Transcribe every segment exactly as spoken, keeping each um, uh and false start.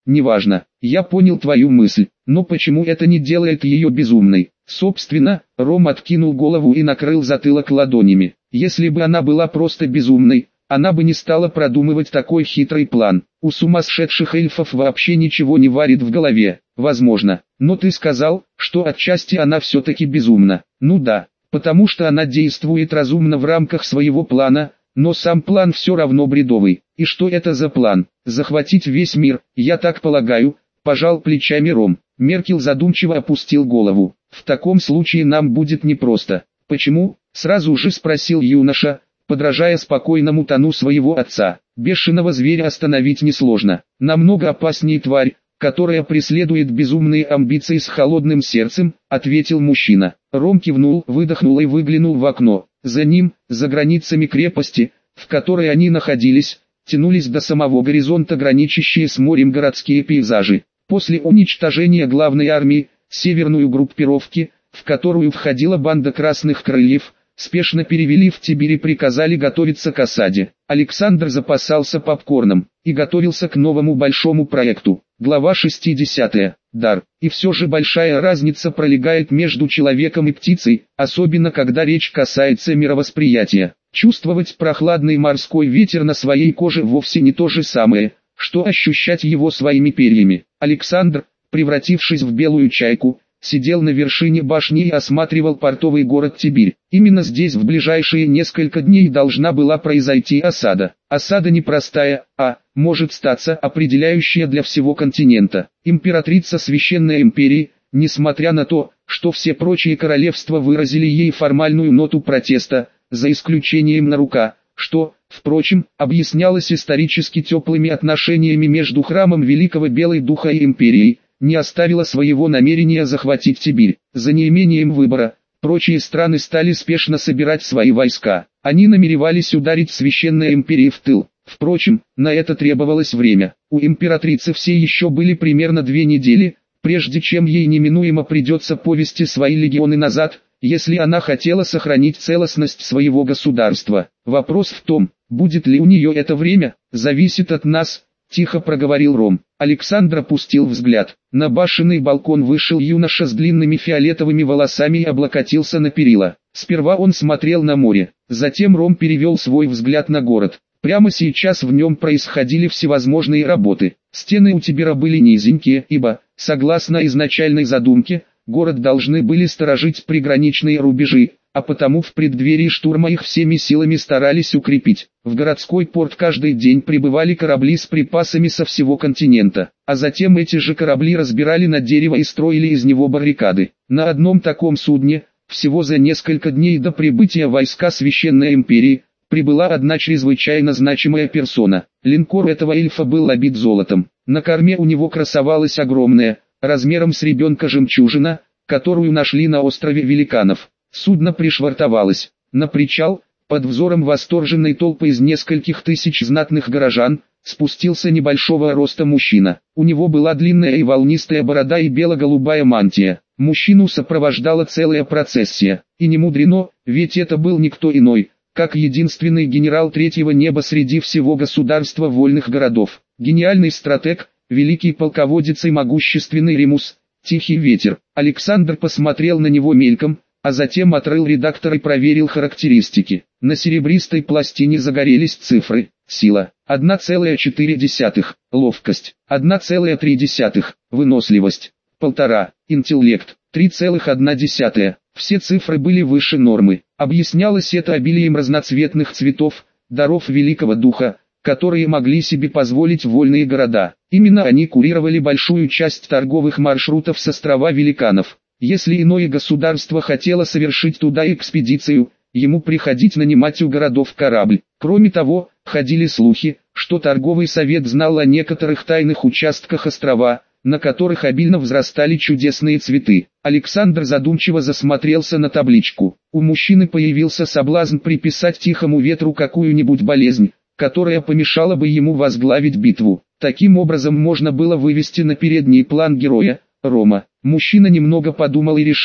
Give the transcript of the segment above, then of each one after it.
неважно, я понял твою мысль, но почему это не делает ее безумной? Собственно, Ром откинул голову и накрыл затылок ладонями. Если бы она была просто безумной, она бы не стала продумывать такой хитрый план. У сумасшедших эльфов вообще ничего не варит в голове, возможно. Но ты сказал, что отчасти она все-таки безумна. Ну да, потому что она действует разумно в рамках своего плана, но сам план все равно бредовый. И что это за план? Захватить весь мир, я так полагаю, пожал плечами Ром. Меркел задумчиво опустил голову. В таком случае нам будет непросто. Почему? Сразу же спросил юноша, подражая спокойному тону своего отца. Бешеного зверя остановить несложно. Намного опаснее тварь, которая преследует безумные амбиции с холодным сердцем, ответил мужчина. Ром кивнул, выдохнул и выглянул в окно. За ним, за границами крепости, в которой они находились, тянулись до самого горизонта граничащие с морем городские пейзажи. После уничтожения главной армии, северную группировки, в которую входила банда Красных Крыльев, спешно перевели в Тибирь и приказали готовиться к осаде. Александр запасался попкорном и готовился к новому большому проекту. Глава шестидесятая. Дар. И все же большая разница пролегает между человеком и птицей, особенно когда речь касается мировосприятия. Чувствовать прохладный морской ветер на своей коже вовсе не то же самое, что ощущать его своими перьями. Александр, превратившись в белую чайку, сидел на вершине башни и осматривал портовый город Тибирь. Именно здесь в ближайшие несколько дней должна была произойти осада. Осада непростая, а, может статься, определяющая для всего континента. Императрица Священной Империи, несмотря на то, что все прочие королевства выразили ей формальную ноту протеста, за исключением Нарука, что, впрочем, объяснялось исторически теплыми отношениями между храмом Великого Белой Духа и Империей, не оставила своего намерения захватить Тибирь. За неимением выбора, прочие страны стали спешно собирать свои войска. Они намеревались ударить Священной Империи в тыл. Впрочем, на это требовалось время. У императрицы все еще были примерно две недели, прежде чем ей неминуемо придется повести свои легионы назад, если она хотела сохранить целостность своего государства. Вопрос в том, будет ли у нее это время, зависит от нас, тихо проговорил Ром. Александр опустил взгляд. На башенный балкон вышел юноша с длинными фиолетовыми волосами и облокотился на перила. Сперва он смотрел на море, затем Ром перевел свой взгляд на город. Прямо сейчас в нем происходили всевозможные работы. Стены у Тибира были низенькие, ибо, согласно изначальной задумке, город должны были сторожить приграничные рубежи, а потому в преддверии штурма их всеми силами старались укрепить. В городской порт каждый день прибывали корабли с припасами со всего континента, а затем эти же корабли разбирали на дерево и строили из него баррикады. На одном таком судне, всего за несколько дней до прибытия войска Священной Империи, прибыла одна чрезвычайно значимая персона. Линкор этого эльфа был обит золотом. На корме у него красовалась огромная, размером с ребенка жемчужина, которую нашли на острове Великанов. Судно пришвартовалось. На причал, под взором восторженной толпы из нескольких тысяч знатных горожан, спустился небольшого роста мужчина. У него была длинная и волнистая борода и бело-голубая мантия. Мужчину сопровождала целая процессия. И не мудрено, ведь это был никто иной, как единственный генерал третьего неба среди всего государства вольных городов. Гениальный стратег, великий полководец и могущественный Ремус, Тихий ветер. Александр посмотрел на него мельком, а затем открыл редактор и проверил характеристики. На серебристой пластине загорелись цифры. Сила – одна целая четыре десятых, ловкость – одна целая три десятых, выносливость – полтора, интеллект – три целых одна десятая. Все цифры были выше нормы. Объяснялось это обилием разноцветных цветов, даров Великого Духа, которые могли себе позволить вольные города. Именно они курировали большую часть торговых маршрутов с острова Великанов. Если иное государство хотело совершить туда экспедицию, ему приходить нанимать у городов корабль. Кроме того, ходили слухи, что торговый совет знал о некоторых тайных участках острова, на которых обильно взрастали чудесные цветы. Александр задумчиво засмотрелся на табличку. У мужчины появился соблазн приписать Тихому ветру какую-нибудь болезнь, которая помешала бы ему возглавить битву. Таким образом можно было вывести на передний план героя, Рома. Мужчина немного подумал и решил,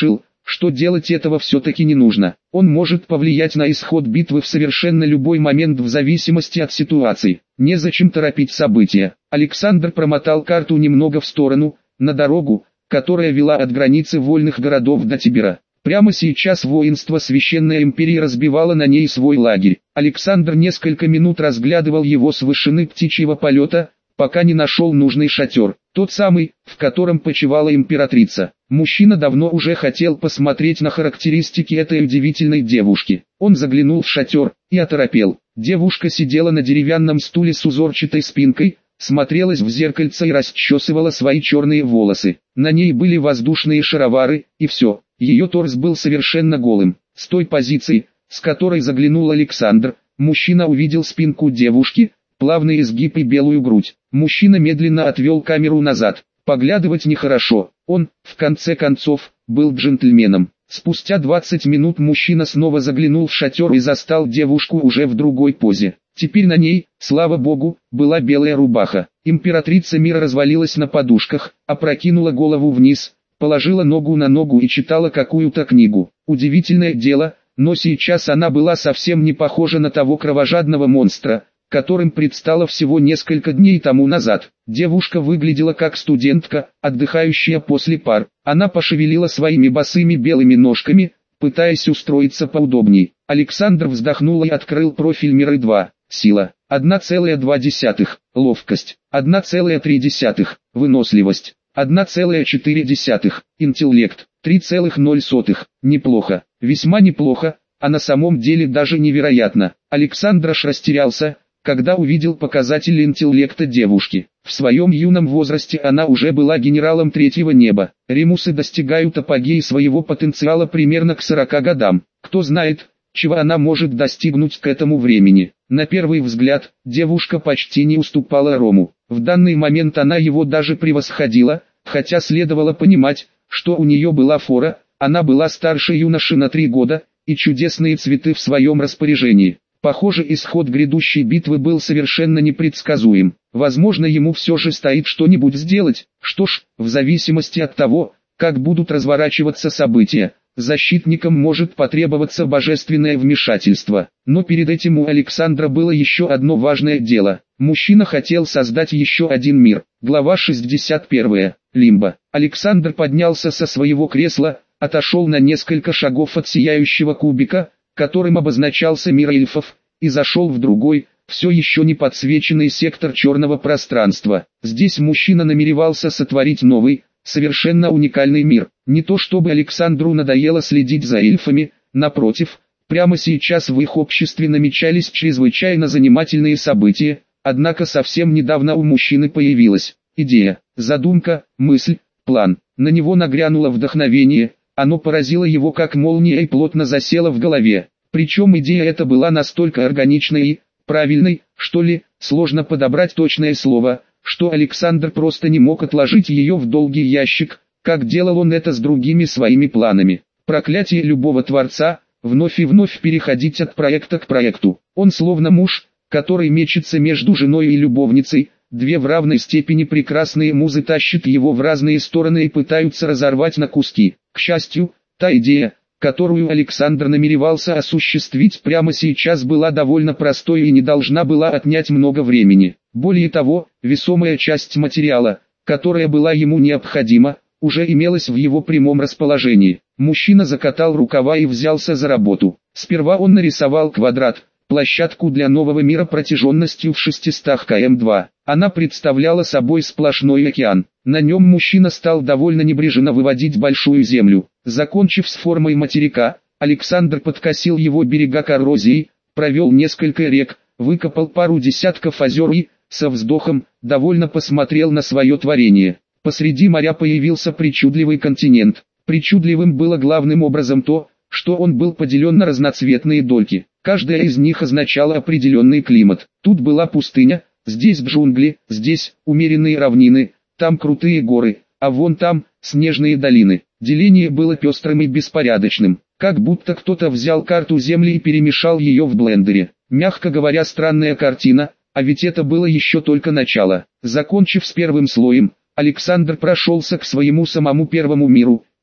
что делать этого все-таки не нужно. Он может повлиять на исход битвы в совершенно любой момент в зависимости от ситуации. Незачем торопить события. Александр промотал карту немного в сторону, на дорогу, которая вела от границы вольных городов до Тибера. Прямо сейчас воинство Священной Империи разбивало на ней свой лагерь. Александр несколько минут разглядывал его с вышины птичьего полета, пока не нашел нужный шатер, тот самый, в котором почивала императрица. Мужчина давно уже хотел посмотреть на характеристики этой удивительной девушки. Он заглянул в шатер и оторопел. Девушка сидела на деревянном стуле с узорчатой спинкой, смотрелась в зеркальце и расчесывала свои черные волосы. На ней были воздушные шаровары, и все. Ее торс был совершенно голым. С той позиции, с которой заглянул Александр, мужчина увидел спинку девушки, плавный изгиб и белую грудь. Мужчина медленно отвел камеру назад. Поглядывать нехорошо. Он, в конце концов, был джентльменом. Спустя двадцать минут мужчина снова заглянул в шатер и застал девушку уже в другой позе. Теперь на ней, слава богу, была белая рубаха. Императрица мира развалилась на подушках, опрокинула голову вниз, положила ногу на ногу и читала какую-то книгу. Удивительное дело, но сейчас она была совсем не похожа на того кровожадного монстра, которым предстала всего несколько дней тому назад. Девушка выглядела как студентка, отдыхающая после пар. Она пошевелила своими босыми белыми ножками, пытаясь устроиться поудобней. Александр вздохнул и открыл профиль Миры два. Сила – одна целая две десятых, ловкость – одна целая три десятых, выносливость – одна целая четыре десятых, интеллект – три целых ноль сотых. Неплохо, весьма неплохо, а на самом деле даже невероятно. Александр аж растерялся, когда увидел показатели интеллекта девушки. В своем юном возрасте она уже была генералом третьего неба. Римусы достигают апогеи своего потенциала примерно к сорока годам. Кто знает, чего она может достигнуть к этому времени. На первый взгляд, девушка почти не уступала Рому. В данный момент она его даже превосходила, хотя следовало понимать, что у нее была фора, она была старше юноши на три года, и чудесные цветы в своем распоряжении. Похоже, исход грядущей битвы был совершенно непредсказуем. Возможно, ему все же стоит что-нибудь сделать. Что ж, в зависимости от того, как будут разворачиваться события, защитникам может потребоваться божественное вмешательство. Но перед этим у Александра было еще одно важное дело. Мужчина хотел создать еще один мир. Глава шестьдесят первая. Лимбо. Александр поднялся со своего кресла, отошел на несколько шагов от сияющего кубика, которым обозначался мир эльфов, и зашел в другой, все еще не подсвеченный сектор черного пространства. Здесь мужчина намеревался сотворить новый, совершенно уникальный мир. Не то чтобы Александру надоело следить за эльфами, напротив, прямо сейчас в их обществе намечались чрезвычайно занимательные события, однако совсем недавно у мужчины появилась идея, задумка, мысль, план. На него нагрянуло вдохновение. Оно поразило его как молния и плотно засело в голове. Причем идея эта была настолько органичной и правильной, что ли, сложно подобрать точное слово, что Александр просто не мог отложить ее в долгий ящик, как делал он это с другими своими планами. Проклятие любого творца, вновь и вновь переходить от проекта к проекту. Он словно муж, который мечется между женой и любовницей, две в равной степени прекрасные музы тащат его в разные стороны и пытаются разорвать на куски. К счастью, та идея, которую Александр намеревался осуществить прямо сейчас, была довольно простой и не должна была отнять много времени. Более того, весомая часть материала, которая была ему необходима, уже имелась в его прямом расположении. Мужчина закатал рукава и взялся за работу. Сперва он нарисовал квадрат, площадку для нового мира протяженностью в шестьсот километров два. Она представляла собой сплошной океан. На нем мужчина стал довольно небрежно выводить большую землю. Закончив с формой материка, Александр подкосил его берега коррозией, провел несколько рек, выкопал пару десятков озер и, со вздохом, довольно посмотрел на свое творение. Посреди моря появился причудливый континент. Причудливым было главным образом то, что он был поделен на разноцветные дольки. Каждая из них означала определенный климат. Тут была пустыня, здесь джунгли, здесь умеренные равнины, там крутые горы, а вон там снежные долины. Деление было пестрым и беспорядочным, как будто кто-то взял карту Земли и перемешал ее в блендере. Мягко говоря, странная картина, а ведь это было еще только начало. Закончив с первым слоем, Александр прошелся к своему самому первому миру,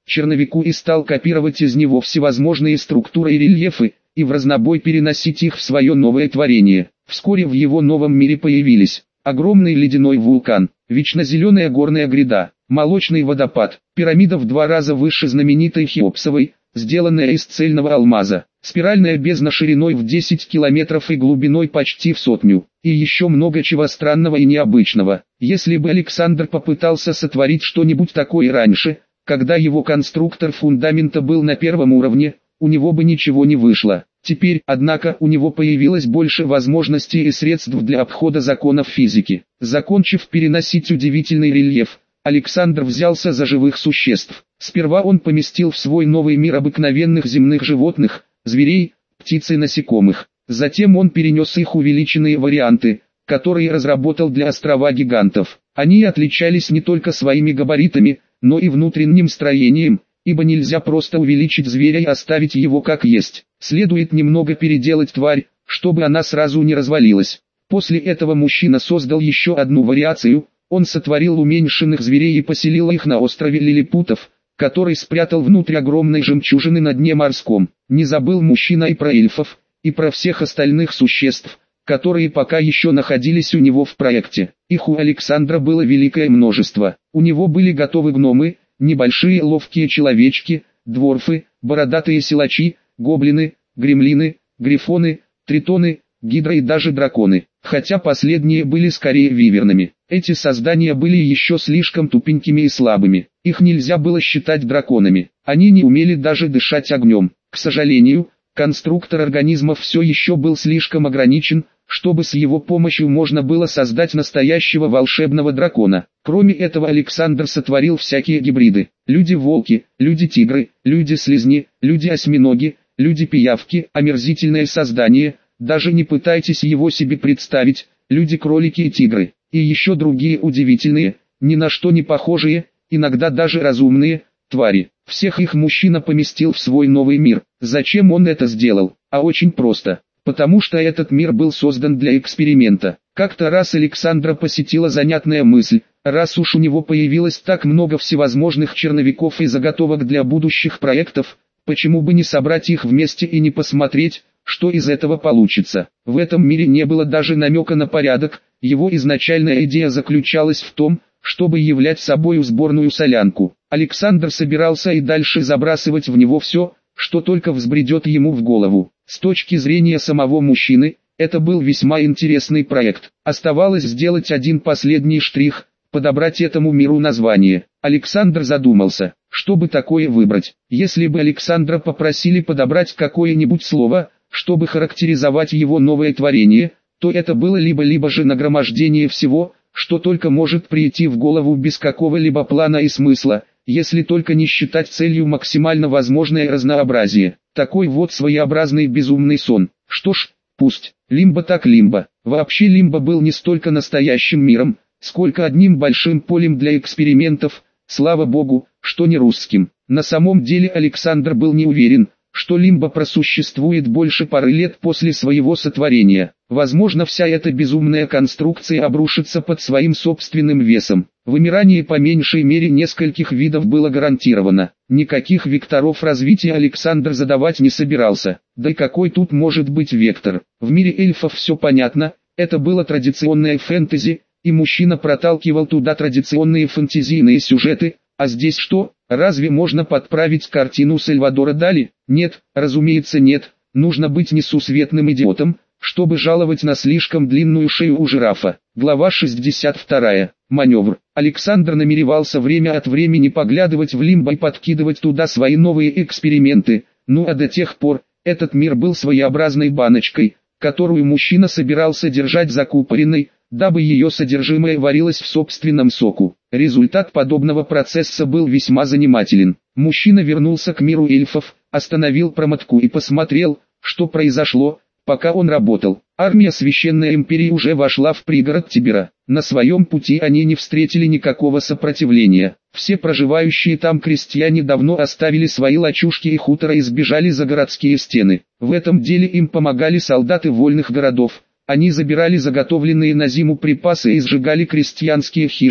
черновику и стал копировать из него всевозможные структуры и рельефы, и в разнобой переносить их в свое новое творение. Вскоре в его новом мире появились огромный ледяной вулкан, вечнозеленая горная гряда, молочный водопад, пирамида в два раза выше знаменитой Хеопсовой, сделанная из цельного алмаза, спиральная бездна шириной в десять километров и глубиной почти в сотню, и еще много чего странного и необычного. Если бы Александр попытался сотворить что-нибудь такое раньше, когда его конструктор фундамента был на первом уровне, у него бы ничего не вышло. Теперь, однако, у него появилось больше возможностей и средств для обхода законов физики. Закончив переносить удивительный рельеф, Александр взялся за живых существ. Сперва он поместил в свой новый мир обыкновенных земных животных, зверей, птиц и насекомых. Затем он перенес их увеличенные варианты, которые разработал для острова гигантов. Они отличались не только своими габаритами, но и внутренним строением, ибо нельзя просто увеличить зверя и оставить его как есть. Следует немного переделать тварь, чтобы она сразу не развалилась. После этого мужчина создал еще одну вариацию. Он сотворил уменьшенных зверей и поселил их на острове лилипутов, который спрятал внутрь огромной жемчужины на дне морском. Не забыл мужчина и про эльфов, и про всех остальных существ, которые пока еще находились у него в проекте. Их у Александра было великое множество. У него были готовы гномы, небольшие ловкие человечки, дворфы, бородатые силачи, гоблины, гремлины, грифоны, тритоны, гидры и даже драконы, хотя последние были скорее вивернами. Эти создания были еще слишком тупенькими и слабыми, их нельзя было считать драконами, они не умели даже дышать огнем. К сожалению, конструктор организмов все еще был слишком ограничен, чтобы с его помощью можно было создать настоящего волшебного дракона. Кроме этого Александр сотворил всякие гибриды: люди-волки, люди-тигры, люди-слизни, люди-осьминоги, люди-пиявки, омерзительное создание, даже не пытайтесь его себе представить, люди-кролики и тигры, и еще другие удивительные, ни на что не похожие, иногда даже разумные, твари. Всех их мужчина поместил в свой новый мир. Зачем он это сделал? А очень просто. Потому что этот мир был создан для эксперимента. Как-то раз Александра посетила занятная мысль: раз уж у него появилось так много всевозможных черновиков и заготовок для будущих проектов, почему бы не собрать их вместе и не посмотреть, что из этого получится. В этом мире не было даже намека на порядок, его изначальная идея заключалась в том, чтобы являть собою сборную солянку. Александр собирался и дальше забрасывать в него все, что только взбредет ему в голову. С точки зрения самого мужчины, это был весьма интересный проект. Оставалось сделать один последний штрих, подобрать этому миру название. Александр задумался, что бы такое выбрать. Если бы Александра попросили подобрать какое-нибудь слово, чтобы характеризовать его новое творение, то это было либо-либо же нагромождение всего, что только может прийти в голову без какого-либо плана и смысла, если только не считать целью максимально возможное разнообразие. Такой вот своеобразный безумный сон. Что ж, пусть. Лимбо так лимбо. Вообще Лимбо был не столько настоящим миром, сколько одним большим полем для экспериментов, слава богу, что не русским. На самом деле Александр был не уверен, что Лимбо просуществует больше пары лет после своего сотворения. Возможно, вся эта безумная конструкция обрушится под своим собственным весом. Вымирание по меньшей мере нескольких видов было гарантировано. Никаких векторов развития Александр задавать не собирался. Да и какой тут может быть вектор? В мире эльфов все понятно, это было традиционное фэнтези, и мужчина проталкивал туда традиционные фэнтезийные сюжеты. А здесь что? Разве можно подправить картину Сальвадора Дали? Нет, разумеется нет. Нужно быть несусветным идиотом, чтобы жаловать на слишком длинную шею у жирафа. Глава шестьдесят вторая. Маневр. Александр намеревался время от времени поглядывать в Лимбо и подкидывать туда свои новые эксперименты. Ну а до тех пор, этот мир был своеобразной баночкой, которую мужчина собирался держать закупоренной, дабы ее содержимое варилось в собственном соку. Результат подобного процесса был весьма занимателен. Мужчина вернулся к миру эльфов, остановил промотку и посмотрел, что произошло, пока он работал. Армия Священной Империи уже вошла в пригород Тибера. На своем пути они не встретили никакого сопротивления. Все проживающие там крестьяне давно оставили свои лачушки и хутора и сбежали за городские стены. В этом деле им помогали солдаты вольных городов. Они забирали заготовленные на зиму припасы и сжигали крестьянские хижины,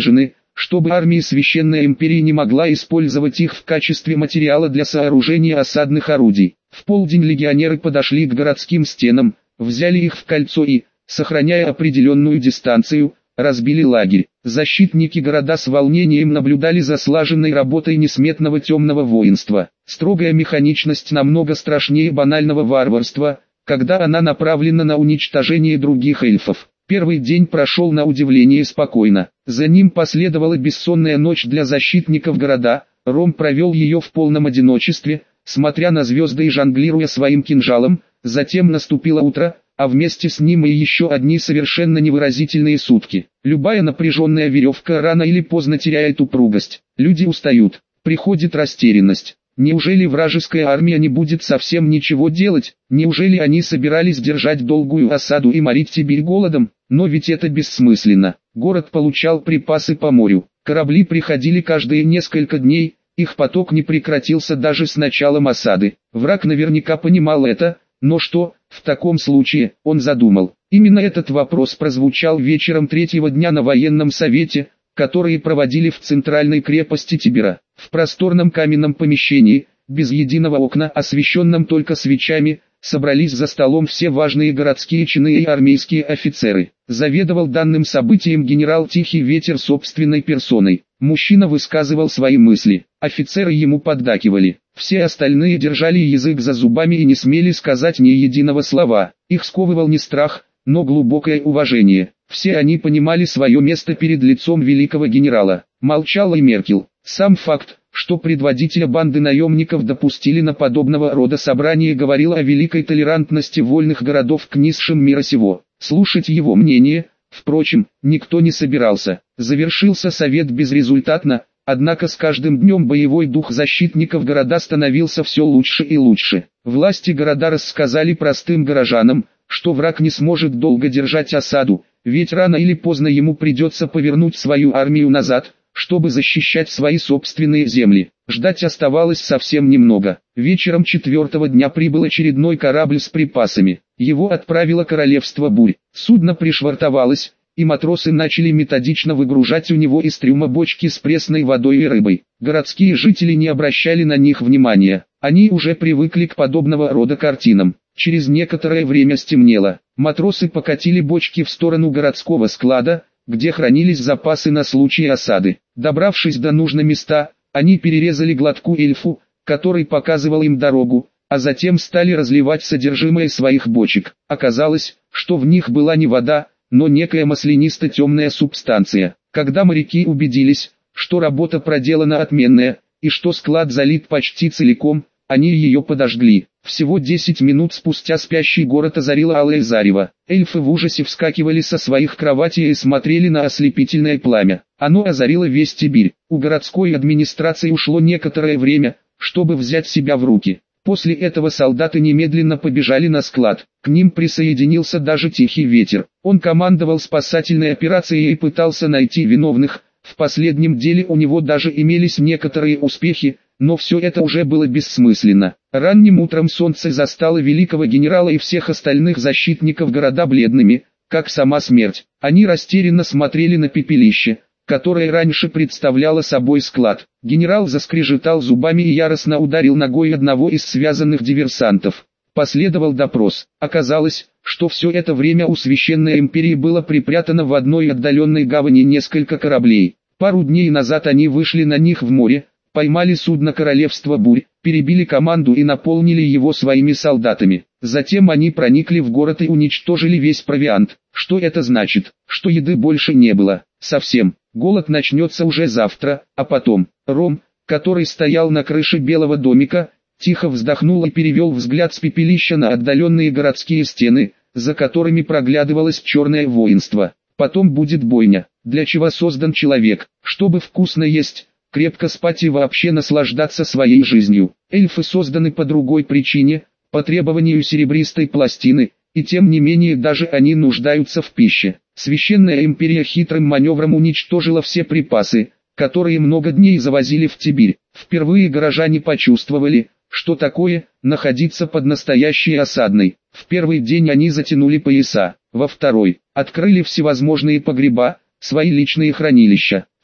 чтобы армия Священной Империи не могла использовать их в качестве материала для сооружения осадных орудий. В полдень легионеры подошли к городским стенам, взяли их в кольцо и, сохраняя определенную дистанцию, разбили лагерь. Защитники города с волнением наблюдали за слаженной работой несметного темного воинства. Строгая механичность намного страшнее банального варварства, когда она направлена на уничтожение других эльфов. Первый день прошел на удивление спокойно. За ним последовала бессонная ночь для защитников города. Ром провел ее в полном одиночестве, смотря на звезды и жонглируя своим кинжалом. Затем наступило утро, а вместе с ним и еще одни совершенно невыразительные сутки. Любая напряженная веревка рано или поздно теряет упругость. Люди устают, приходит растерянность. Неужели вражеская армия не будет совсем ничего делать? Неужели они собирались держать долгую осаду и морить Сибирь голодом? Но ведь это бессмысленно. Город получал припасы по морю. Корабли приходили каждые несколько дней, их поток не прекратился даже с началом осады. Враг наверняка понимал это, но что, в таком случае, он задумал. Именно этот вопрос прозвучал вечером третьего дня на военном совете, которые проводили в центральной крепости Тибера. В просторном каменном помещении, без единого окна, освещенном только свечами, собрались за столом все важные городские чины и армейские офицеры. Заведовал данным событием генерал Тихий Ветер собственной персоной. Мужчина высказывал свои мысли, офицеры ему поддакивали. Все остальные держали язык за зубами и не смели сказать ни единого слова. Их сковывал не страх, но глубокое уважение. Все они понимали свое место перед лицом великого генерала. Молчала и Меркель. Сам факт, что предводителя банды наемников допустили на подобного рода собрание, говорил о великой толерантности вольных городов к низшим мира сего. Слушать его мнение, впрочем, никто не собирался. Завершился совет безрезультатно, однако с каждым днем боевой дух защитников города становился все лучше и лучше. Власти города рассказали простым горожанам, что враг не сможет долго держать осаду, ведь рано или поздно ему придется повернуть свою армию назад, чтобы защищать свои собственные земли. Ждать оставалось совсем немного. Вечером четвертого дня прибыл очередной корабль с припасами. Его отправило королевство бурь. Судно пришвартовалось, и матросы начали методично выгружать у него из трюма бочки с пресной водой и рыбой. Городские жители не обращали на них внимания. Они уже привыкли к подобного рода картинам. Через некоторое время стемнело. Матросы покатили бочки в сторону городского склада, где хранились запасы на случай осады. Добравшись до нужного места, они перерезали глотку эльфу, который показывал им дорогу, а затем стали разливать содержимое своих бочек. Оказалось, что в них была не вода, но некая маслянисто-темная субстанция. Когда моряки убедились, что работа проделана отменная, и что склад залит почти целиком, они ее подожгли. Всего десять минут спустя спящий город озарило алое зарево. Эльфы в ужасе вскакивали со своих кроватей и смотрели на ослепительное пламя. Оно озарило весь Сибирь. У городской администрации ушло некоторое время, чтобы взять себя в руки. После этого солдаты немедленно побежали на склад. К ним присоединился даже Тихий Ветер. Он командовал спасательной операцией и пытался найти виновных. В последнем деле у него даже имелись некоторые успехи, но все это уже было бессмысленно. Ранним утром солнце застало великого генерала и всех остальных защитников города бледными, как сама смерть. Они растерянно смотрели на пепелище, которое раньше представляло собой склад. Генерал заскрежетал зубами и яростно ударил ногой одного из связанных диверсантов. Последовал допрос. Оказалось, что все это время у Священной Империи было припрятано в одной отдаленной гавани несколько кораблей. Пару дней назад они вышли на них в море, поймали судно Королевства Бурь, перебили команду и наполнили его своими солдатами. Затем они проникли в город и уничтожили весь провиант. Что это значит? Что еды больше не было. Совсем. Голод начнется уже завтра, а потом. Ром, который стоял на крыше белого домика, тихо вздохнул и перевел взгляд с пепелища на отдаленные городские стены, за которыми проглядывалось черное воинство. Потом будет бойня. Для чего создан человек? Чтобы вкусно есть, крепко спать и вообще наслаждаться своей жизнью. Эльфы созданы по другой причине, по требованию серебристой пластины, и тем не менее даже они нуждаются в пище. Священная Империя хитрым маневром уничтожила все припасы, которые много дней завозили в Тибирь. Впервые горожане почувствовали, что такое находиться под настоящей осадной. В первый день они затянули пояса, во второй открыли всевозможные погреба, свои личные хранилища. В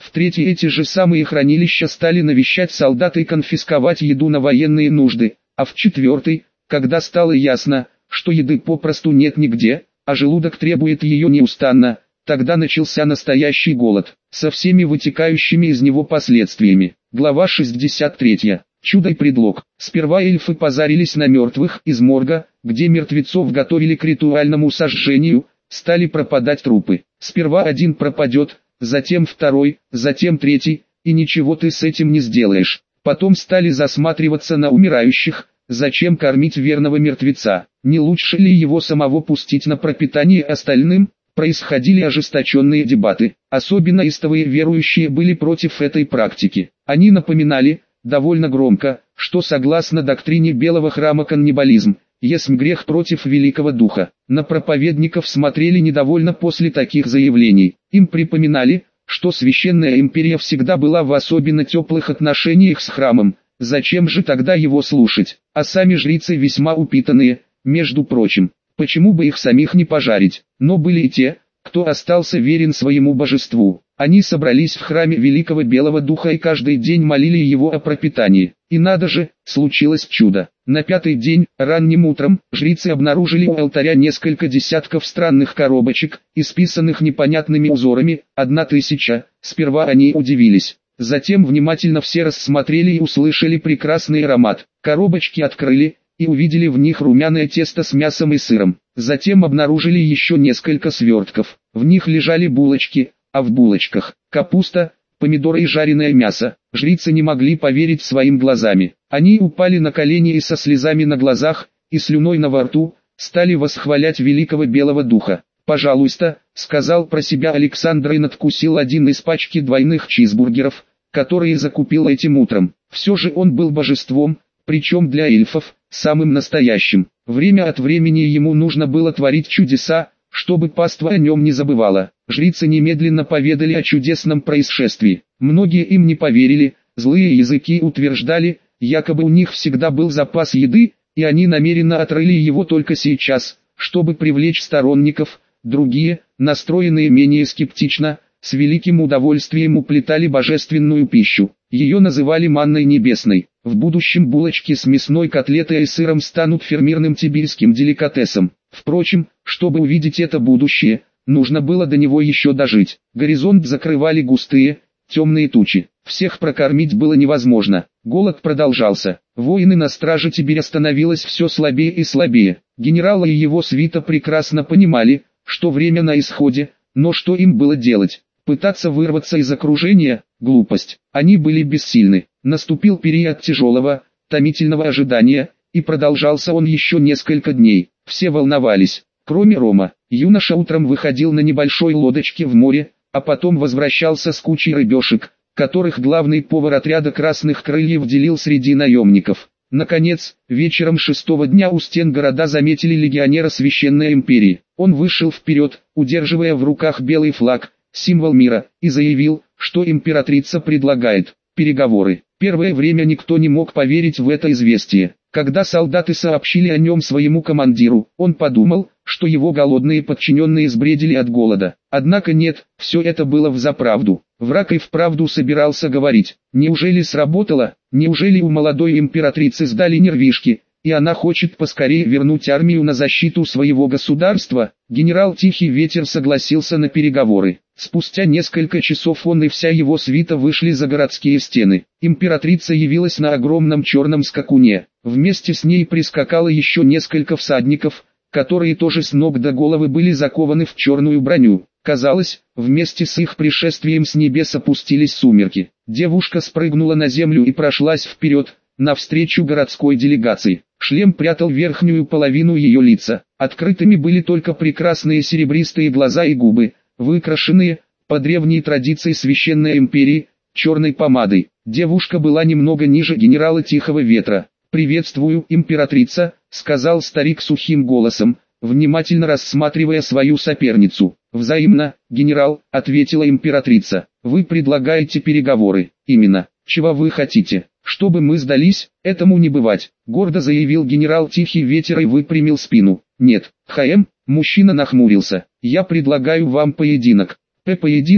В-третьих, эти же самые хранилища стали навещать солдат и конфисковать еду на военные нужды, а в-четвертых, когда стало ясно, что еды попросту нет нигде, а желудок требует ее неустанно, тогда начался настоящий голод, со всеми вытекающими из него последствиями. Глава шестьдесят третья. Чудо и предлог. Сперва эльфы позарились на мертвых из морга, где мертвецов готовили к ритуальному сожжению, стали пропадать трупы. Сперва один пропадет, затем второй, затем третий, и ничего ты с этим не сделаешь. Потом стали засматриваться на умирающих, зачем кормить верного мертвеца, не лучше ли его самого пустить на пропитание остальным? Происходили ожесточенные дебаты, особенно истовые верующие были против этой практики. Они напоминали, довольно громко, что согласно доктрине Белого храма каннибализм есть грех против Великого Духа. На проповедников смотрели недовольно после таких заявлений. Им припоминали, что Священная Империя всегда была в особенно теплых отношениях с храмом, зачем же тогда его слушать, а сами жрицы весьма упитанные, между прочим, почему бы их самих не пожарить. Но были и те, кто остался верен своему божеству. Они собрались в храме Великого Белого Духа и каждый день молили его о пропитании. И надо же, случилось чудо. На пятый день, ранним утром, жрицы обнаружили у алтаря несколько десятков странных коробочек, исписанных непонятными узорами, одна тысяча. Сперва они удивились. Затем внимательно все рассмотрели и услышали прекрасный аромат. Коробочки открыли и увидели в них румяное тесто с мясом и сыром. Затем обнаружили еще несколько свертков. В них лежали булочки, а в булочках капуста, помидоры и жареное мясо. Жрицы не могли поверить своим глазам. Они упали на колени и со слезами на глазах, и слюной на во рту, стали восхвалять Великого Белого Духа. «Пожалуйста», — сказал про себя Александр и надкусил один из пачки двойных чизбургеров, которые закупил этим утром. Все же он был божеством, причем для эльфов, самым настоящим. Время от времени ему нужно было творить чудеса, чтобы паства о нем не забывала. Жрицы немедленно поведали о чудесном происшествии. Многие им не поверили, злые языки утверждали, якобы у них всегда был запас еды, и они намеренно отрыли его только сейчас, чтобы привлечь сторонников. Другие, настроенные менее скептично, с великим удовольствием уплетали божественную пищу. Ее называли манной небесной. В будущем булочки с мясной котлетой и сыром станут фирменным сибирским деликатесом. Впрочем, чтобы увидеть это будущее, нужно было до него еще дожить. Горизонт закрывали густые, темные тучи. Всех прокормить было невозможно. Голод продолжался. Воины на страже теперь становилось все слабее и слабее. Генерал и его свита прекрасно понимали, что время на исходе, но что им было делать? Пытаться вырваться из окружения – глупость. Они были бессильны. Наступил период тяжелого, томительного ожидания, и продолжался он еще несколько дней. Все волновались, кроме Рома. Юноша утром выходил на небольшой лодочке в море, а потом возвращался с кучей рыбешек, которых главный повар отряда Красных Крыльев делил среди наемников. Наконец, вечером шестого дня у стен города заметили легионера Священной Империи. Он вышел вперед, удерживая в руках белый флаг, символ мира, и заявил, что императрица предлагает переговоры. Первое время никто не мог поверить в это известие. Когда солдаты сообщили о нем своему командиру, он подумал, что его голодные подчиненные сбредили от голода. Однако нет, все это было взаправду. Враг и вправду собирался говорить. Неужели сработало? Неужели у молодой императрицы сдали нервишки, и она хочет поскорее вернуть армию на защиту своего государства? Генерал Тихий Ветер согласился на переговоры. Спустя несколько часов он и вся его свита вышли за городские стены. Императрица явилась на огромном черном скакуне. Вместе с ней прискакало еще несколько всадников, которые тоже с ног до головы были закованы в черную броню. Казалось, вместе с их пришествием с небес опустились сумерки. Девушка спрыгнула на землю и прошлась вперед, навстречу городской делегации. Шлем прятал верхнюю половину ее лица. Открытыми были только прекрасные серебристые глаза и губы, выкрашенные, по древней традиции Священной Империи, черной помадой. Девушка была немного ниже генерала Тихого Ветра. «Приветствую, императрица», — сказал старик сухим голосом, внимательно рассматривая свою соперницу. «Взаимно, генерал», — ответила императрица. «Вы предлагаете переговоры. Именно. Чего вы хотите? Чтобы мы сдались? Этому не бывать», — гордо заявил генерал Тихий Ветер и выпрямил спину. «Нет, ХМ», — мужчина нахмурился. «Я предлагаю вам поединок». «П-поединок»,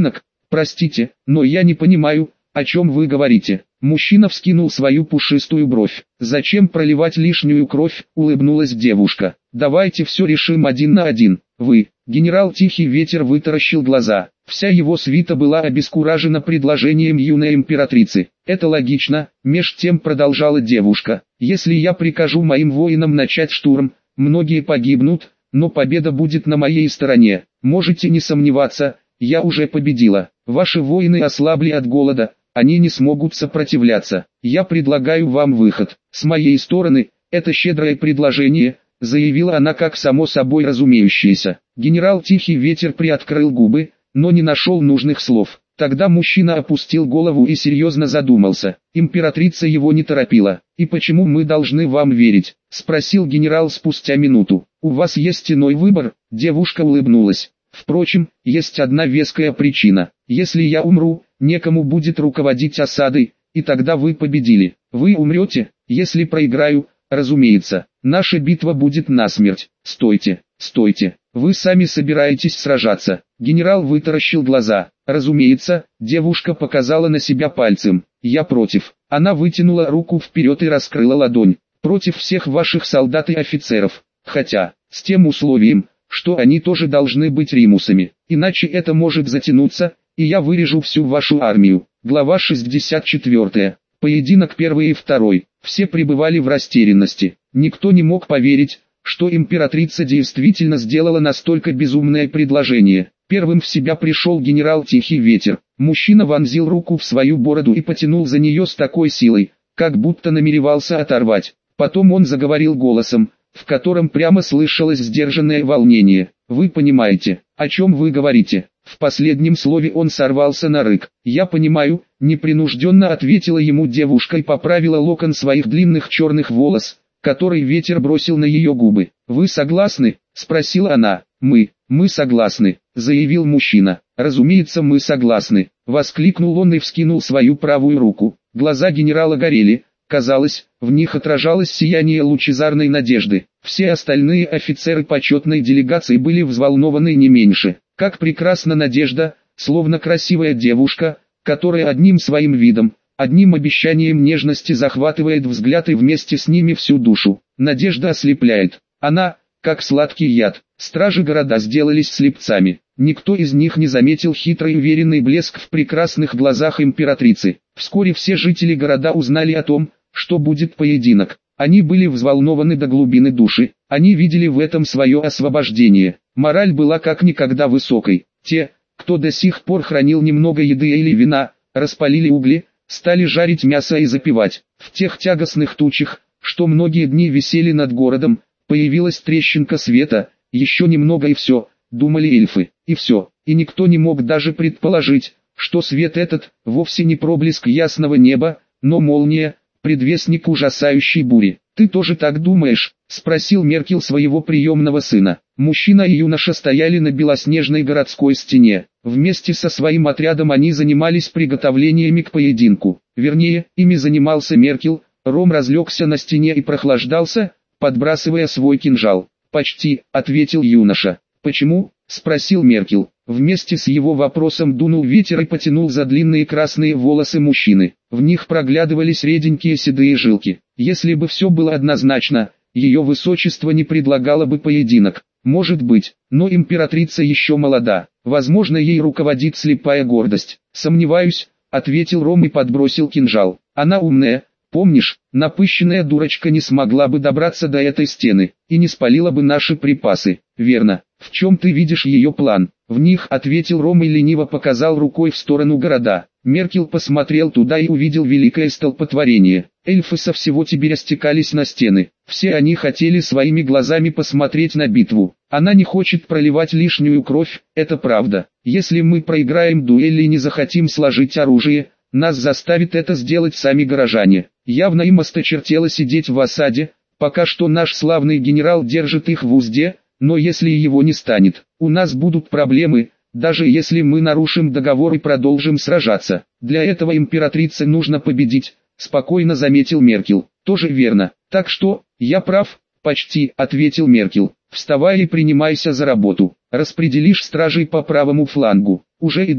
Простите, но я не понимаю, о чем вы говорите. Мужчина вскинул свою пушистую бровь. Зачем проливать лишнюю кровь, улыбнулась девушка. Давайте все решим один на один. Вы, генерал Тихий Ветер вытаращил глаза. Вся его свита была обескуражена предложением юной императрицы. Это логично, меж тем продолжала девушка. Если я прикажу моим воинам начать штурм, многие погибнут, но победа будет на моей стороне. Можете не сомневаться, я уже победила. Ваши воины ослабли от голода, они не смогут сопротивляться. Я предлагаю вам выход. С моей стороны, это щедрое предложение, заявила она как само собой разумеющееся. Генерал Тихий Ветер приоткрыл губы, но не нашел нужных слов. Тогда мужчина опустил голову и серьезно задумался. Императрица его не торопила. «И почему мы должны вам верить?» – спросил генерал спустя минуту. «У вас есть иной выбор?» – девушка улыбнулась. «Впрочем, есть одна веская причина. Если я умру, некому будет руководить осадой, и тогда вы победили. Вы умрете, если проиграю, разумеется. Наша битва будет насмерть. Стойте, стойте. Вы сами собираетесь сражаться?» Генерал вытаращил глаза. «Разумеется», девушка показала на себя пальцем. «Я против». Она вытянула руку вперед и раскрыла ладонь. «Против всех ваших солдат и офицеров. Хотя, с тем условием, что они тоже должны быть римусами. Иначе это может затянуться, и я вырежу всю вашу армию». Глава шестьдесят четыре. Поединок первый и второй. Все пребывали в растерянности. Никто не мог поверить, что императрица действительно сделала настолько безумное предложение. Первым в себя пришел генерал Тихий Ветер. Мужчина вонзил руку в свою бороду и потянул за нее с такой силой, как будто намеревался оторвать. Потом он заговорил голосом, в котором прямо слышалось сдержанное волнение. «Вы понимаете, о чем вы говорите?» В последнем слове он сорвался на рык. «Я понимаю», непринужденно ответила ему девушка и поправила локон своих длинных черных волос, который ветер бросил на ее губы. «Вы согласны?» – спросила она. «Мы, мы согласны», – заявил мужчина. «Разумеется, мы согласны», – воскликнул он и вскинул свою правую руку. Глаза генерала горели, казалось, в них отражалось сияние лучезарной надежды. Все остальные офицеры почетной делегации были взволнованы не меньше. Как прекрасна надежда, словно красивая девушка, которая одним своим видом, одним обещанием нежности захватывает взгляд и вместе с ними всю душу. Надежда ослепляет. Она, как сладкий яд. Стражи города сделались слепцами. Никто из них не заметил хитрый уверенный блеск в прекрасных глазах императрицы. Вскоре все жители города узнали о том, что будет поединок. Они были взволнованы до глубины души. Они видели в этом свое освобождение. Мораль была как никогда высокой. Те, кто до сих пор хранил немного еды или вина, распалили угли, стали жарить мясо и запивать. В тех тягостных тучах, что многие дни висели над городом, появилась трещинка света. Еще немного и все, думали эльфы, и все. И никто не мог даже предположить, что свет этот вовсе не проблеск ясного неба, но молния, предвестник ужасающей бури. «Ты тоже так думаешь?» – спросил Меркел своего приемного сына. Мужчина и юноша стояли на белоснежной городской стене. Вместе со своим отрядом они занимались приготовлениями к поединку. Вернее, ими занимался Меркел. Ром разлегся на стене и прохлаждался, подбрасывая свой кинжал. «Почти», — ответил юноша. «Почему?» — спросил Меркел. Вместе с его вопросом дунул ветер и потянул за длинные красные волосы мужчины. В них проглядывались реденькие седые жилки. Если бы все было однозначно, ее высочество не предлагало бы поединок. Может быть, но императрица еще молода. Возможно, ей руководит слепая гордость. «Сомневаюсь», — ответил Ром и подбросил кинжал. «Она умная. Помнишь, напыщенная дурочка не смогла бы добраться до этой стены, и не спалила бы наши припасы, верно? В чем ты видишь ее план?» «В них», — ответил Ром и лениво показал рукой в сторону города. Меркел посмотрел туда и увидел великое столпотворение. Эльфы со всего Тиберя стекались на стены. Все они хотели своими глазами посмотреть на битву. Она не хочет проливать лишнюю кровь, это правда. Если мы проиграем дуэль и не захотим сложить оружие, нас заставит это сделать сами горожане. Явно им осточертело сидеть в осаде, пока что наш славный генерал держит их в узде, но если его не станет, у нас будут проблемы, даже если мы нарушим договор и продолжим сражаться. Для этого императрице нужно победить, спокойно заметил Меркел. Тоже верно. Так что, я прав? Почти, ответил Меркел. Вставай и принимайся за работу. Распределишь стражей по правому флангу. Уже иду.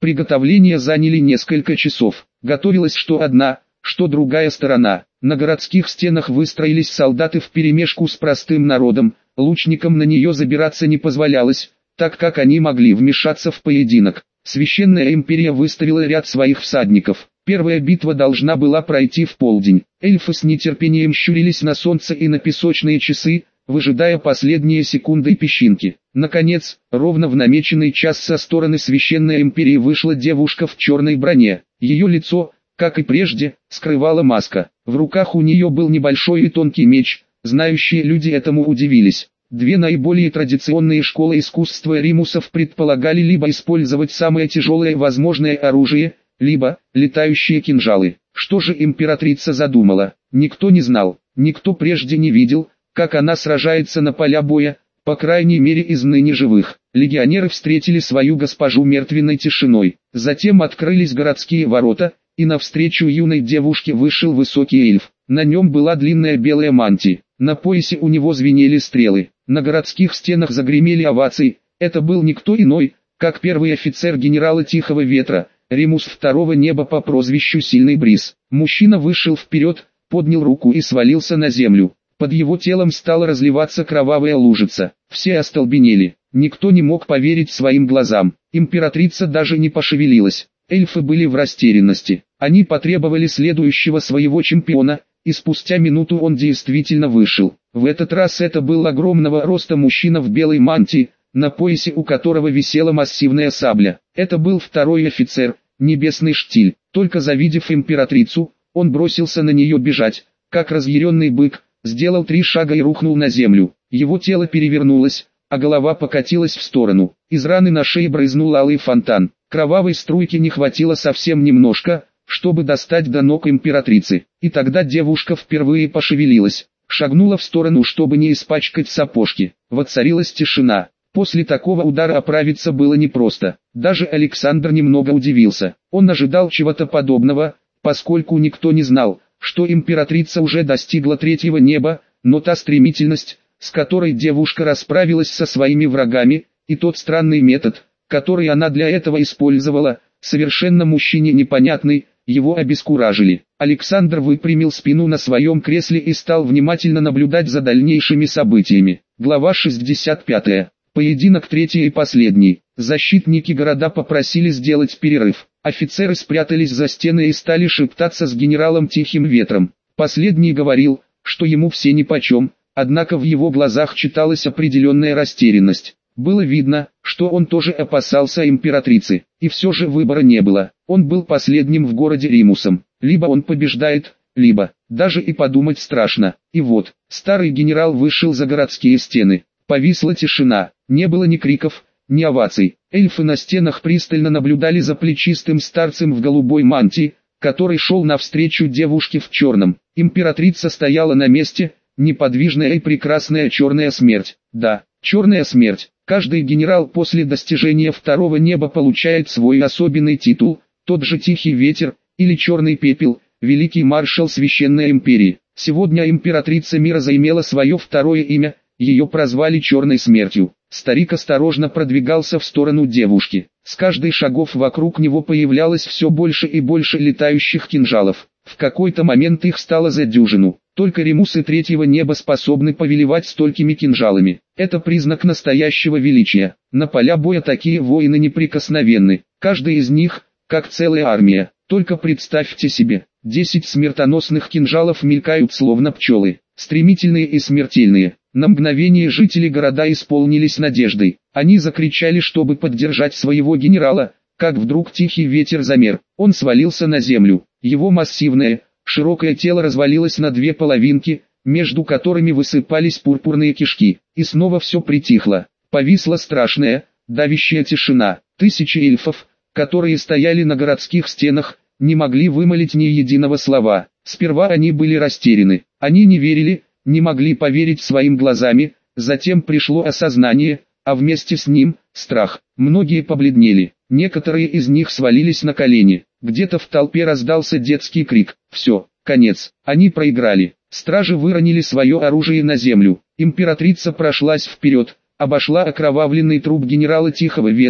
Приготовления заняли несколько часов. Готовилась что одна, что другая сторона. На городских стенах выстроились солдаты вперемешку с простым народом, лучникам на нее забираться не позволялось, так как они могли вмешаться в поединок. Священная империя выставила ряд своих всадников. Первая битва должна была пройти в полдень. Эльфы с нетерпением щурились на солнце и на песочные часы, выжидая последние секунды и песчинки. Наконец, ровно в намеченный час со стороны Священной империи вышла девушка в черной броне. Ее лицо, как и прежде, скрывала маска. В руках у нее был небольшой и тонкий меч. Знающие люди этому удивились. Две наиболее традиционные школы искусства римусов предполагали либо использовать самое тяжелое возможное оружие, либо летающие кинжалы. Что же императрица задумала? Никто не знал, никто прежде не видел, как она сражается на поля боя, по крайней мере из ныне живых. Легионеры встретили свою госпожу мертвенной тишиной. Затем открылись городские ворота, и навстречу юной девушке вышел высокий эльф. На нем была длинная белая мантия, на поясе у него звенели стрелы. На городских стенах загремели овации. Это был никто иной, как первый офицер генерала Тихого Ветра, Римус второго неба по прозвищу Сильный Бриз. Мужчина вышел вперед, поднял руку и свалился на землю. Под его телом стала разливаться кровавая лужица. Все остолбенели. Никто не мог поверить своим глазам. Императрица даже не пошевелилась. Эльфы были в растерянности. Они потребовали следующего своего чемпиона, и спустя минуту он действительно вышел. В этот раз это был огромного роста мужчина в белой мантии, на поясе у которого висела массивная сабля. Это был второй офицер, Небесный Штиль. Только завидев императрицу, он бросился на нее бежать, как разъяренный бык, сделал три шага и рухнул на землю. Его тело перевернулось, а голова покатилась в сторону. Из раны на шее брызнул алый фонтан. Кровавой струйки не хватило совсем немножко, чтобы достать до ног императрицы. И тогда девушка впервые пошевелилась, шагнула в сторону, чтобы не испачкать сапожки. Воцарилась тишина. После такого удара оправиться было непросто. Даже Александр немного удивился. Он ожидал чего-то подобного, поскольку никто не знал, что императрица уже достигла третьего неба, но та стремительность, с которой девушка расправилась со своими врагами, и тот странный метод, который она для этого использовала, совершенно мужчине непонятный, его обескуражили. Александр выпрямил спину на своем кресле и стал внимательно наблюдать за дальнейшими событиями. Глава шестьдесят пятая. Поединок третий и последний. Защитники города попросили сделать перерыв. Офицеры спрятались за стены и стали шептаться с генералом Тихим Ветром. Последний говорил, что ему все нипочем, однако в его глазах читалась определенная растерянность. Было видно, что он тоже опасался императрицы, и все же выбора не было. Он был последним в городе Римусом. Либо он побеждает, либо, даже и подумать страшно. И вот, старый генерал вышел за городские стены. Повисла тишина, не было ни криков, ни оваций. Эльфы на стенах пристально наблюдали за плечистым старцем в голубой мантии, который шел навстречу девушке в черном. Императрица стояла на месте, неподвижная и прекрасная черная смерть. Да, черная смерть. Каждый генерал после достижения второго неба получает свой особенный титул, тот же Тихий Ветер, или Черный Пепел, великий маршал Священной Империи. Сегодня императрица мира заимела свое второе имя, ее прозвали Черной Смертью. Старик осторожно продвигался в сторону девушки. С каждой шагов вокруг него появлялось все больше и больше летающих кинжалов. В какой-то момент их стало за дюжину. Только римусы третьего неба способны повелевать столькими кинжалами. Это признак настоящего величия. На поля боя такие воины неприкосновенны. Каждый из них, как целая армия. Только представьте себе, десять смертоносных кинжалов мелькают словно пчелы, стремительные и смертельные. На мгновение жители города исполнились надеждой. Они закричали, чтобы поддержать своего генерала, как вдруг Тихий Ветер замер. Он свалился на землю. Его массивное, широкое тело развалилось на две половинки, между которыми высыпались пурпурные кишки. И снова все притихло. Повисла страшная, давящая тишина. Тысячи эльфов, которые стояли на городских стенах, не могли вымолвить ни единого слова. Сперва они были растеряны. Они не верили, не могли поверить своим глазам, затем пришло осознание, а вместе с ним – страх. Многие побледнели, некоторые из них свалились на колени. Где-то в толпе раздался детский крик: «Все, конец, они проиграли». Стражи выронили свое оружие на землю. Императрица прошлась вперед, обошла окровавленный труп генерала Тихого Ветра,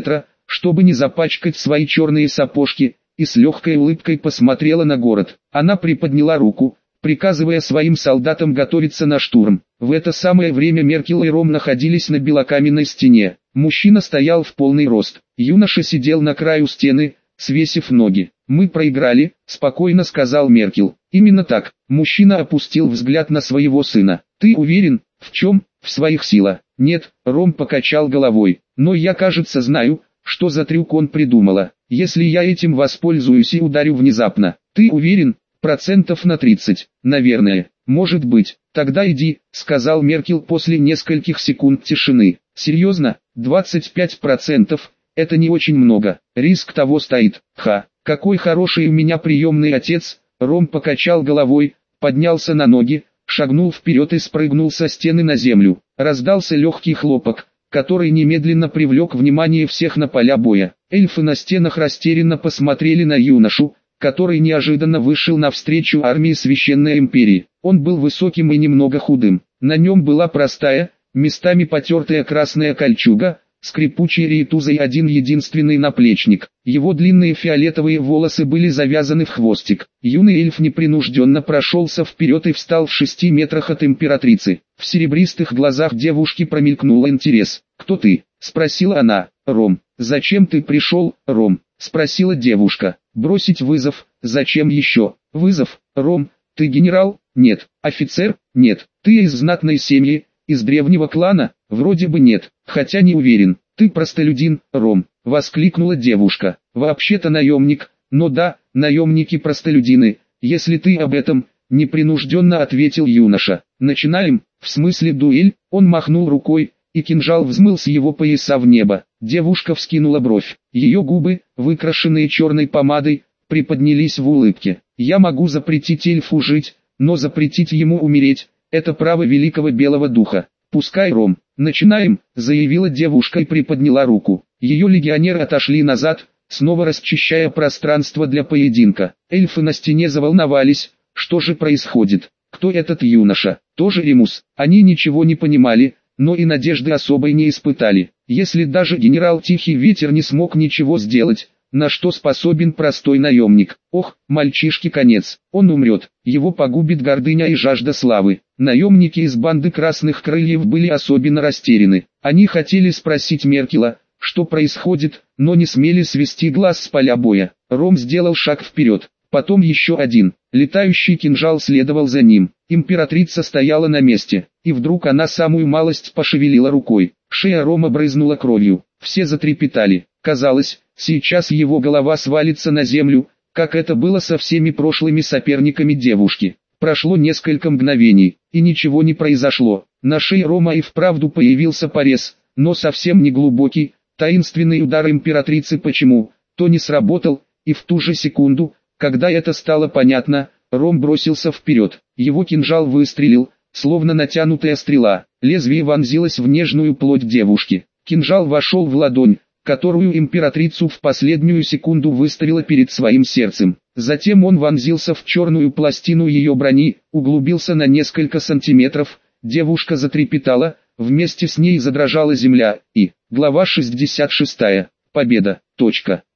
чтобы не запачкать свои черные сапожки, и с легкой улыбкой посмотрела на город. Она приподняла руку, приказывая своим солдатам готовиться на штурм. В это самое время Меркел и Ром находились на белокаменной стене. Мужчина стоял в полный рост. Юноша сидел на краю стены, свесив ноги. «Мы проиграли», — спокойно сказал Меркел. «Именно так». Мужчина опустил взгляд на своего сына. «Ты уверен? В чем? В своих силах?» «Нет», — Ром покачал головой. «Но я, кажется, знаю, что за трюк он придумала. Если я этим воспользуюсь и ударю внезапно». «Ты уверен?» «Процентов на тридцать, наверное». «Может быть. Тогда иди», — сказал Меркел после нескольких секунд тишины. «Серьезно? двадцать пять процентов? Это не очень много. Риск того стоит. Ха, какой хороший у меня приемный отец». Ром покачал головой, поднялся на ноги, шагнул вперед и спрыгнул со стены на землю. Раздался легкий хлопок, который немедленно привлек внимание всех на поля боя. Эльфы на стенах растерянно посмотрели на юношу, который неожиданно вышел навстречу армии Священной Империи. Он был высоким и немного худым. На нем была простая, местами потертая красная кольчуга, скрипучий рейтуз и один единственный наплечник. Его длинные фиолетовые волосы были завязаны в хвостик. Юный эльф непринужденно прошелся вперед и встал в шести метрах от императрицы. В серебристых глазах девушки промелькнул интерес. «Кто ты?» — спросила она. «Ром». «Зачем ты пришел, Ром?» — спросила девушка. «Бросить вызов. Зачем еще?» «Вызов? Ром, ты генерал?» «Нет». «Офицер?» «Нет». «Ты из знатной семьи, из древнего клана?» «Вроде бы нет, хотя не уверен». «Ты простолюдин, Ром», — воскликнула девушка. «Вообще-то наемник, но да, наемники-простолюдины, если ты об этом», — непринужденно ответил юноша. «Начинаем, в смысле дуэль?» Он махнул рукой, и кинжал взмыл с его пояса в небо. Девушка вскинула бровь. Ее губы, выкрашенные черной помадой, приподнялись в улыбке. «Я могу запретить эльфу жить, но запретить ему умереть — это право великого белого духа. Пускай, Ром». «Начинаем», — заявила девушка и приподняла руку. Ее легионеры отошли назад, снова расчищая пространство для поединка. Эльфы на стене заволновались. Что же происходит? Кто этот юноша? Тоже Ремус? Они ничего не понимали, но и надежды особой не испытали. Если даже генерал Тихий Ветер не смог ничего сделать, на что способен простой наемник? Ох, мальчишке конец. Он умрет, его погубит гордыня и жажда славы. Наемники из банды Красных Крыльев были особенно растеряны. Они хотели спросить Меркела, что происходит, но не смели свести глаз с поля боя. Ром сделал шаг вперед, потом еще один. Летающий кинжал следовал за ним. Императрица стояла на месте, и вдруг она самую малость пошевелила рукой. Шея Рома брызнула кровью. Все затрепетали. Казалось, сейчас его голова свалится на землю, как это было со всеми прошлыми соперниками девушки. Прошло несколько мгновений, и ничего не произошло. На шее Рома и вправду появился порез, но совсем не глубокий. Таинственный удар императрицы почему-то не сработал, и в ту же секунду, когда это стало понятно, Ром бросился вперед. Его кинжал выстрелил, словно натянутая стрела. Лезвие вонзилось в нежную плоть девушки. Кинжал вошел в ладонь, которую императрицу в последнюю секунду выставила перед своим сердцем. Затем он вонзился в черную пластину ее брони, углубился на несколько сантиметров. Девушка затрепетала, вместе с ней задрожала земля, и... Глава шестьдесят шестая. Победа. Точка.